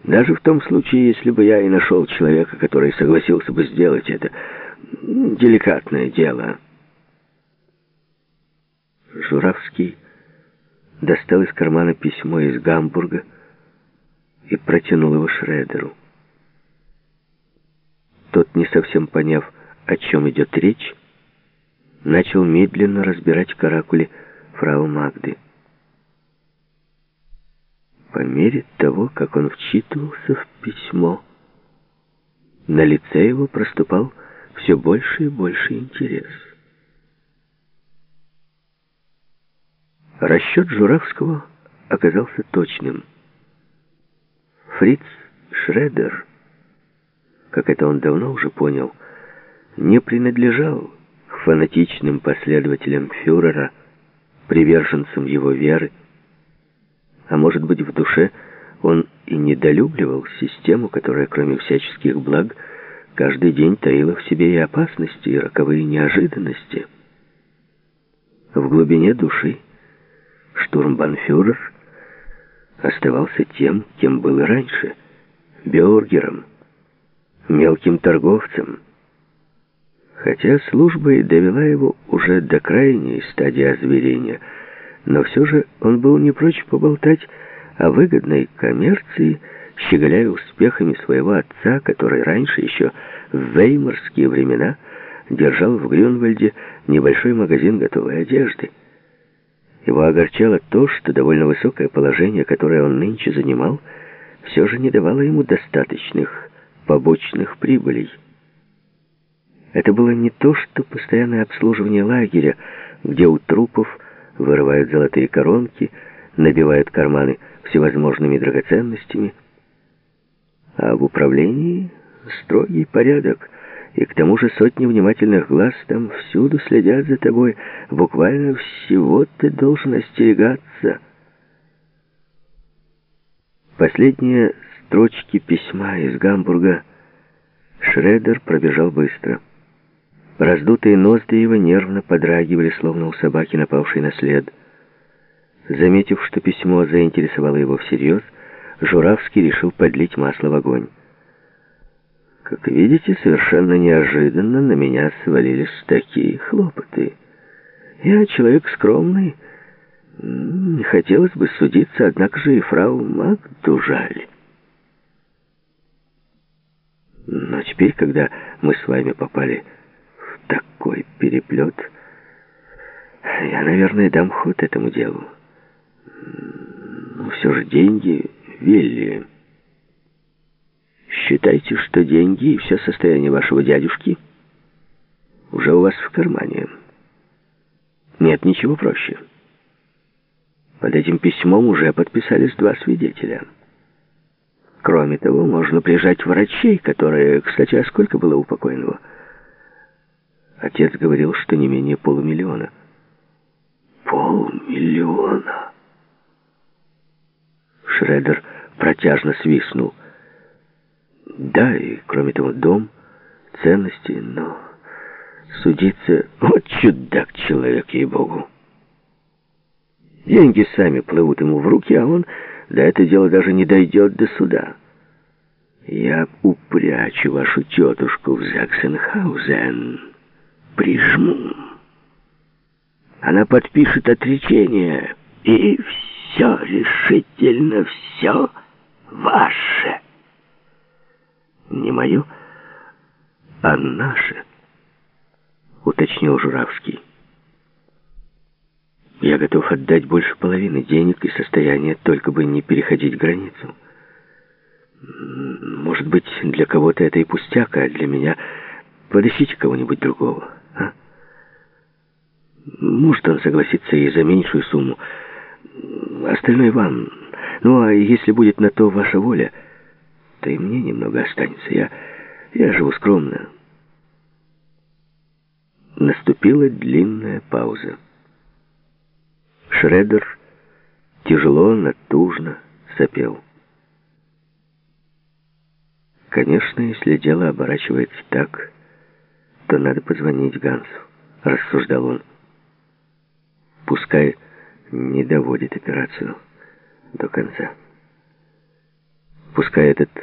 Даже в том случае, если бы я и нашел человека, который согласился бы сделать это. Деликатное дело. Журавский достал из кармана письмо из Гамбурга и протянул его Шредеру. Тот, не совсем поняв, о чем идет речь, начал медленно разбирать каракули фрау Магды. По мере того, как он вчитывался в письмо, на лице его проступал все больше и больше интерес. Расчет Журавского оказался точным. Фриц Шредер, как это он давно уже понял, не принадлежал к фанатичным последователям фюрера, приверженцам его веры, а может быть, в душе он и недолюбливал систему, которая, кроме всяческих благ, каждый день таила в себе и опасности, и роковые неожиданности. В глубине души штурмбанфюрер оставался тем, кем был и раньше, бюргером, мелким торговцем. Хотя служба и довела его уже до крайней стадии озверения, но все же он был не прочь поболтать о выгодной коммерции, щеголяя успехами своего отца, который раньше, еще в веймарские времена, держал в Грюнвальде небольшой магазин готовой одежды. Его огорчало то, что довольно высокое положение, которое он нынче занимал, все же не давало ему достаточных побочных прибылей. Это было не то, что постоянное обслуживание лагеря, где у трупов вырывают золотые коронки, набивают карманы всевозможными драгоценностями, а в управлении строгий порядок, и к тому же сотни внимательных глаз там всюду следят за тобой. Буквально всего ты должен остерегаться. Последние строчки письма из Гамбурга Шредер пробежал быстро. Раздутые ноздри его нервно подрагивали, словно у собаки, напавшей на след. Заметив, что письмо заинтересовало его всерьез, Журавский решил подлить масло в огонь. Как видите, совершенно неожиданно на меня свалились такие хлопоты. Я человек скромный, не хотелось бы судиться, однако же и фрау Магду жаль. Но теперь, когда мы с вами попали в такой переплет, я, наверное, дам ход этому делу. Но все же деньги, Вилли. Считайте, что деньги и все состояние вашего дядюшки уже у вас в кармане. Нет ничего проще. Под этим письмом уже подписались 2 свидетеля. Кроме того, можно прижать врачей, которые... Кстати, а сколько было у покойного? Отец говорил, что не менее 500 000. 500 000! Шредер протяжно свистнул. Да, и кроме того, дом, ценности, но судиться... Вот чудак человек, ей-богу. Деньги сами плывут ему в руки, а он до это дело даже не дойдет до суда. Я упрячу вашу тетушку в Заксенхаузен, прижму. Она подпишет отречение, и все, решительно все ваше. Не мое, а наше, уточнил Журавский. Я готов отдать больше половины денег и состояния, только бы не переходить границу. Может быть, для кого-то это и пустяк, а для меня подыщите кого-нибудь другого. А? Может, он согласится и за меньшую сумму. Остальное вам. Ну, а если будет на то ваша воля, то и мне немного останется. Я живу скромно. Наступила длинная пауза. Шредер тяжело, натужно сопел. Конечно, если дело оборачивается так, то надо позвонить Гансу, рассуждал он. Пускай не доводит операцию до конца. Пускай этот